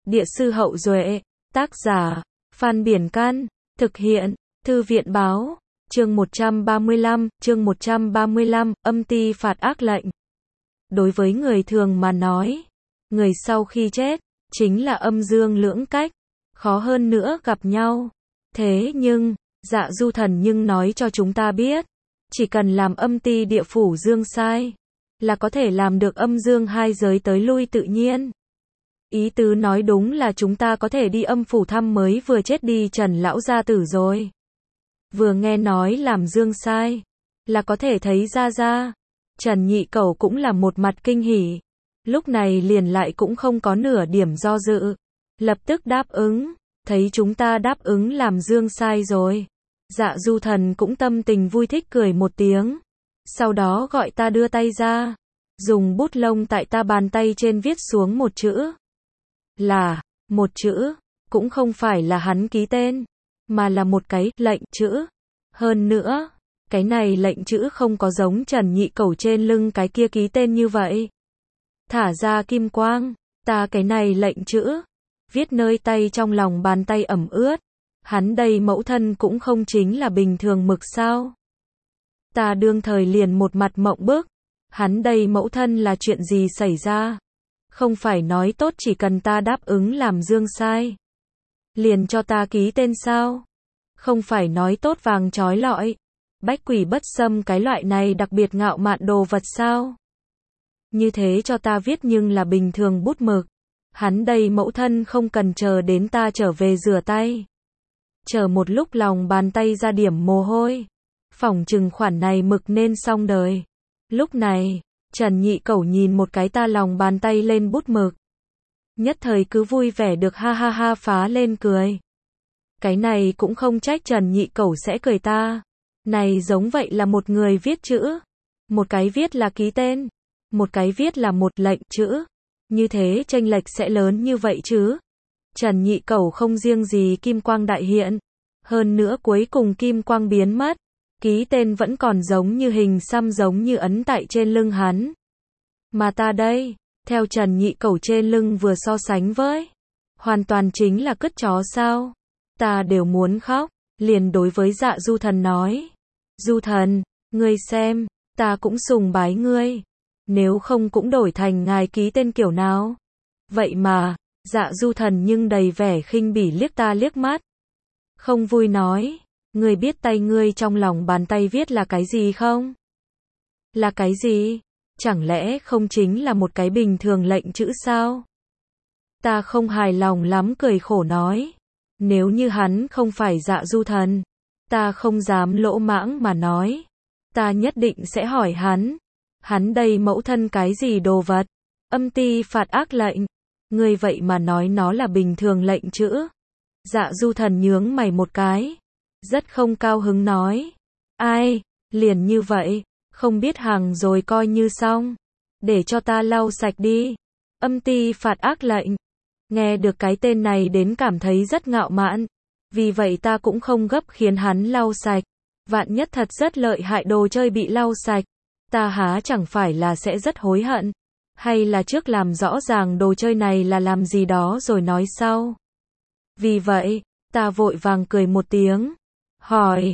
Địa sư Hậu Duệ, tác giả, Phan Biển Căn, thực hiện, Thư viện Báo, chương 135, âm ti phạt ác lệnh. Đối với người thường mà nói, người sau khi chết, chính là âm dương lưỡng cách, khó hơn nữa gặp nhau. Thế nhưng, Dạ Du Thần nhưng nói cho chúng ta biết, chỉ cần làm âm ti địa phủ dương sai, là có thể làm được âm dương hai giới tới lui tự nhiên. Ý tứ nói đúng là chúng ta có thể đi âm phủ thăm mới vừa chết đi Trần lão gia tử rồi. Vừa nghe nói làm dương sai, là có thể thấy ra. Trần Nhị Cẩu cũng là một mặt kinh hỉ. Lúc này liền lại cũng không có nửa điểm do dự. Lập tức đáp ứng, thấy chúng ta đáp ứng làm dương sai rồi. Dạ Du Thần cũng tâm tình vui thích cười một tiếng. Sau đó gọi ta đưa tay ra, dùng bút lông tại ta bàn tay trên viết xuống một chữ. Là, một chữ, cũng không phải là hắn ký tên, mà là một cái lệnh chữ. Hơn nữa, cái này lệnh chữ không có giống Trần Nhị Cẩu trên lưng cái kia ký tên như vậy. Thả ra kim quang, ta cái này lệnh chữ, viết nơi tay trong lòng bàn tay ẩm ướt. Hắn đây mẫu thân cũng không chính là bình thường mực sao. Ta đương thời liền một mặt mộng bức. Hắn đây mẫu thân là chuyện gì xảy ra? Không phải nói tốt chỉ cần ta đáp ứng làm dương sai, liền cho ta ký tên sao? Không phải nói tốt vàng trói lọi, bách quỷ bất xâm cái loại này đặc biệt ngạo mạn đồ vật sao? Như thế cho ta viết nhưng là bình thường bút mực. Hắn đây mẫu thân không cần chờ đến ta trở về rửa tay. Chờ một lúc lòng bàn tay ra điểm mồ hôi. Phỏng chừng khoản này mực nên xong đời. Lúc này, Trần Nhị Cẩu nhìn một cái ta lòng bàn tay lên bút mực. Nhất thời cứ vui vẻ được ha ha ha phá lên cười. Cái này cũng không trách Trần Nhị Cẩu sẽ cười ta. Này giống vậy là một người viết chữ. Một cái viết là ký tên. Một cái viết là một lệnh chữ. Như thế chênh lệch sẽ lớn như vậy chứ. Trần Nhị Cẩu không riêng gì kim quang đại hiện. Hơn nữa cuối cùng kim quang biến mất. Ký tên vẫn còn giống như hình xăm giống như ấn tại trên lưng hắn. Mà ta đây, theo Trần Nhị Cẩu trên lưng vừa so sánh với, hoàn toàn chính là cứt chó sao. Ta đều muốn khóc, liền đối với Dạ Du Thần nói. Du Thần, ngươi xem, ta cũng sùng bái ngươi. Nếu không cũng đổi thành ngài ký tên kiểu nào. Vậy mà, Dạ Du Thần nhưng đầy vẻ khinh bỉ liếc ta liếc mắt. Không vui nói. Ngươi biết tay ngươi trong lòng bàn tay viết là cái gì không? Là cái gì? Chẳng lẽ không chính là một cái bình thường lệnh chữ sao? Ta không hài lòng lắm cười khổ nói. Nếu như hắn không phải Dạ Du Thần, ta không dám lỗ mãng mà nói. Ta nhất định sẽ hỏi hắn. Hắn đây mẫu thân cái gì đồ vật? Âm ti phạt ác lệnh. Ngươi vậy mà nói nó là bình thường lệnh chữ. Dạ Du Thần nhướng mày một cái. Rất không cao hứng nói. Ai, liền như vậy, không biết hàng rồi coi như xong. Để cho ta lau sạch đi. Âm ti phạt ác lệnh. Nghe được cái tên này đến cảm thấy rất ngạo mạn. Vì vậy ta cũng không gấp khiến hắn lau sạch. Vạn nhất thật rất lợi hại đồ chơi bị lau sạch. Ta há chẳng phải là sẽ rất hối hận. Hay là trước làm rõ ràng đồ chơi này là làm gì đó rồi nói sau. Vì vậy, ta vội vàng cười một tiếng. Hỏi,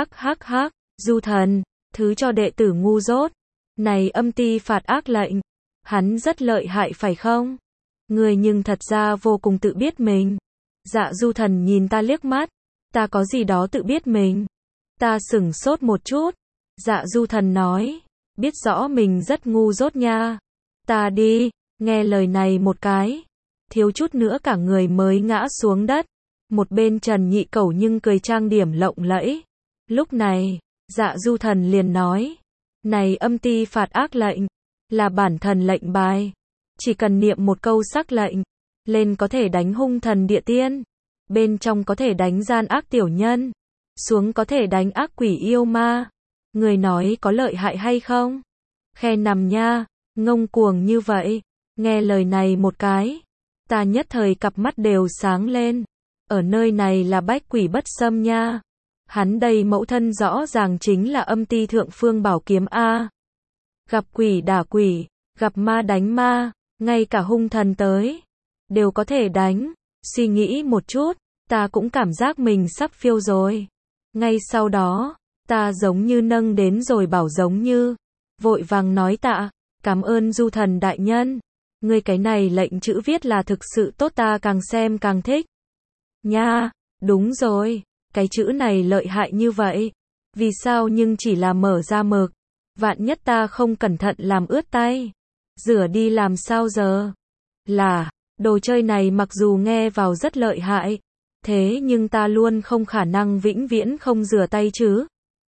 hắc, Du Thần, thứ cho đệ tử ngu dốt. Này âm ti phạt ác lệnh, hắn rất lợi hại phải không? Người nhưng thật ra vô cùng tự biết mình. Dạ Du Thần nhìn ta liếc mắt, ta có gì đó tự biết mình. Ta sửng sốt một chút. Dạ Du Thần nói, biết rõ mình rất ngu dốt nha. Ta đi, nghe lời này một cái, thiếu chút nữa cả người mới ngã xuống đất. Một bên Trần Nhị Cẩu nhưng cười trang điểm lộng lẫy. Lúc này, Dạ Du Thần liền nói. Này âm ti phạt ác lệnh, là bản thần lệnh bài. Chỉ cần niệm một câu sắc lệnh, lên có thể đánh hung thần địa tiên. Bên trong có thể đánh gian ác tiểu nhân. Xuống có thể đánh ác quỷ yêu ma. Người nói có lợi hại hay không? Khe nằm nha, ngông cuồng như vậy. Nghe lời này một cái, ta nhất thời cặp mắt đều sáng lên. Ở nơi này là bách quỷ bất xâm nha. Hắn đây mẫu thân rõ ràng chính là âm ti thượng phương bảo kiếm A. Gặp quỷ đả quỷ, gặp ma đánh ma, ngay cả hung thần tới. đều có thể đánh. Suy nghĩ một chút, ta cũng cảm giác mình sắp phiêu rồi. Ngay sau đó, ta giống như nâng đến rồi bảo giống như, vội vàng nói tạ, cảm ơn du thần đại nhân. Ngươi cái này lệnh chữ viết là thực sự tốt, ta càng xem càng thích. Nha, đúng rồi, cái chữ này lợi hại như vậy. Vì sao nhưng chỉ là mở ra mực, vạn nhất ta không cẩn thận làm ướt tay, rửa đi làm sao giờ? Là, đồ chơi này mặc dù nghe vào rất lợi hại, thế nhưng ta luôn không khả năng vĩnh viễn không rửa tay chứ.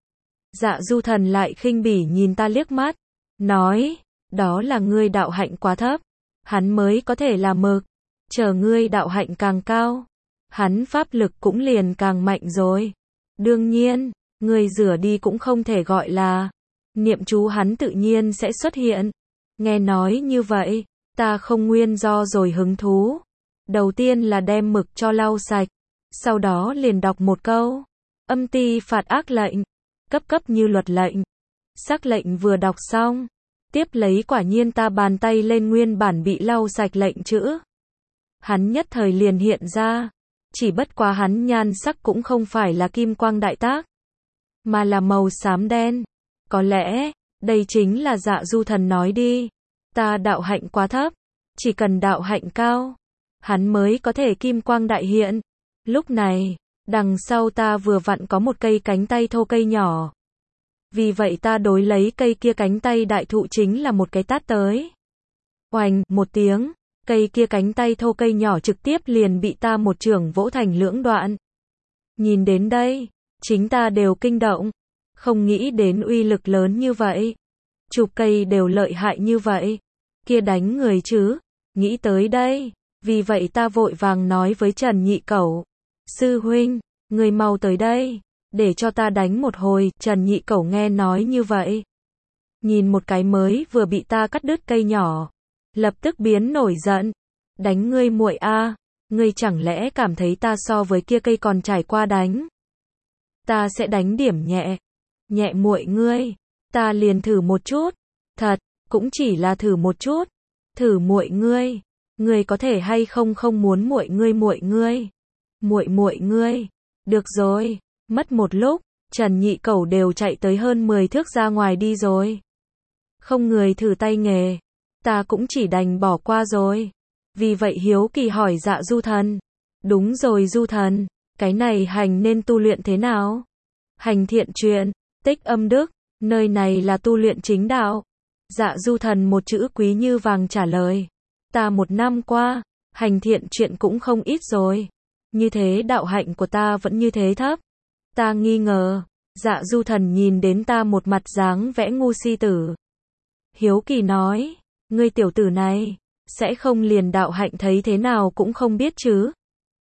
Dạ du thần lại khinh bỉ nhìn ta liếc mắt, nói, đó là ngươi đạo hạnh quá thấp, hắn mới có thể là mực, chờ ngươi đạo hạnh càng cao, hắn pháp lực cũng liền càng mạnh rồi. Đương nhiên, ngươi rửa đi cũng không thể gọi là niệm chú, hắn tự nhiên sẽ xuất hiện. Nghe nói như vậy, ta không nguyên do rồi hứng thú. Đầu tiên là đem mực cho lau sạch, sau đó liền đọc một câu, âm ti phạt ác lệnh, cấp cấp như luật lệnh. Sắc lệnh vừa đọc xong, tiếp lấy quả nhiên ta bàn tay lên nguyên bản bị lau sạch lệnh chữ. Hắn nhất thời liền hiện ra, chỉ bất quá hắn nhan sắc cũng không phải là kim quang đại tác, mà là màu xám đen. Có lẽ, đây chính là dạ du thần nói đi, ta đạo hạnh quá thấp, chỉ cần đạo hạnh cao, hắn mới có thể kim quang đại hiện. Lúc này, đằng sau ta vừa vặn có một cây cánh tay thô cây nhỏ. Vì vậy ta đối lấy cây kia cánh tay đại thụ chính là một cái tát tới. Oành, một tiếng, cây kia cánh tay thô cây nhỏ trực tiếp liền bị ta một chưởng vỗ thành lưỡng đoạn. Nhìn đến đây, chính ta đều kinh động, không nghĩ đến uy lực lớn như vậy. Chụp cây đều lợi hại như vậy, kia đánh người chứ, nghĩ tới đây, vì vậy ta vội vàng nói với Trần Nhị Cẩu, sư huynh, người mau tới đây, để cho ta đánh một hồi. Trần Nhị Cẩu nghe nói như vậy, nhìn một cái mới vừa bị ta cắt đứt cây nhỏ, lập tức biến nổi giận, đánh ngươi muội a, ngươi chẳng lẽ cảm thấy ta so với kia cây còn trải qua đánh? Ta sẽ đánh điểm nhẹ, nhẹ muội ngươi, ta liền thử một chút, thật, cũng chỉ là thử một chút, thử muội ngươi có thể hay không không muốn muội ngươi, được rồi. Mất một lúc, Trần Nhị Cẩu đều chạy tới hơn 10 thước ra ngoài đi rồi. Không người thử tay nghề, ta cũng chỉ đành bỏ qua rồi. Vì vậy hiếu kỳ hỏi dạ du thần, đúng rồi du thần, cái này hành nên tu luyện thế nào? Hành thiện truyện, tích âm đức, nơi này là tu luyện chính đạo. Dạ du thần một chữ quý như vàng trả lời, ta một năm qua, hành thiện truyện cũng không ít rồi, như thế đạo hạnh của ta vẫn như thế thấp. Ta nghi ngờ, dạ du thần nhìn đến ta một mặt dáng vẽ ngu si tử. Hiếu kỳ nói, ngươi tiểu tử này, sẽ không liền đạo hạnh thấy thế nào cũng không biết chứ?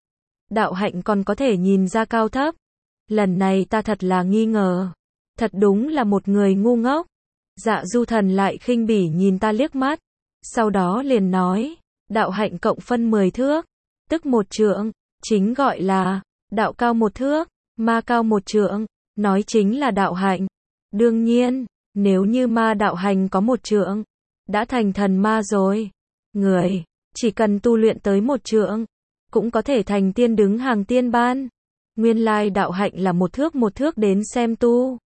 Đạo hạnh còn có thể nhìn ra cao thấp? Lần này ta thật là nghi ngờ, thật đúng là một người ngu ngốc. Dạ du thần lại khinh bỉ nhìn ta liếc mắt, sau đó liền nói, đạo hạnh cộng phân 10 thước, tức 1 trượng, chính gọi là, đạo cao 1 thước, ma cao 1 trượng, nói chính là đạo hạnh. Đương nhiên, nếu như ma đạo hành có 1 trượng, đã thành thần ma rồi. Người, chỉ cần tu luyện tới 1 trượng, cũng có thể thành tiên đứng hàng tiên ban. Nguyên lai đạo hạnh là 1 thước đến xem tu.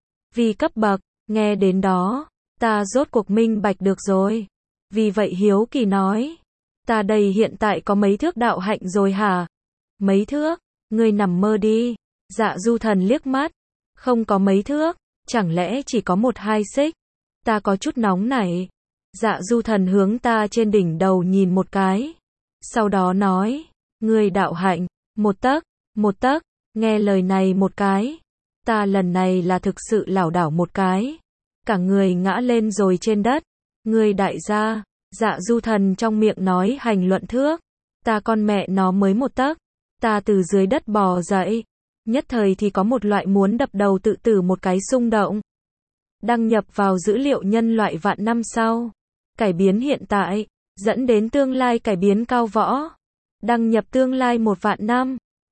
Vì cấp bậc, nghe đến đó, ta rốt cuộc minh bạch được rồi. Vì vậy hiếu kỳ nói, ta đây hiện tại có mấy thước đạo hạnh rồi hả? Mấy thước, ngươi nằm mơ đi. Dạ du thần liếc mắt, không có mấy thước, chẳng lẽ chỉ có 1-2 xích? Ta có chút nóng nảy. Dạ du thần hướng ta trên đỉnh đầu nhìn một cái, sau đó nói, ngươi đạo hạnh, 1 tấc, nghe lời này một cái, ta lần này là thực sự lảo đảo một cái, cả người ngã lên rồi trên đất. Ngươi đại gia, dạ du thần trong miệng nói hành luận thước, ta con mẹ nó mới 1 tấc, ta từ dưới đất bò dậy, nhất thời thì có một loại muốn đập đầu tự tử một cái xung động. Đăng nhập vào dữ liệu nhân loại vạn năm sau, cải biến hiện tại, dẫn đến tương lai cải biến cao võ. Đăng nhập tương lai 1 vạn năm.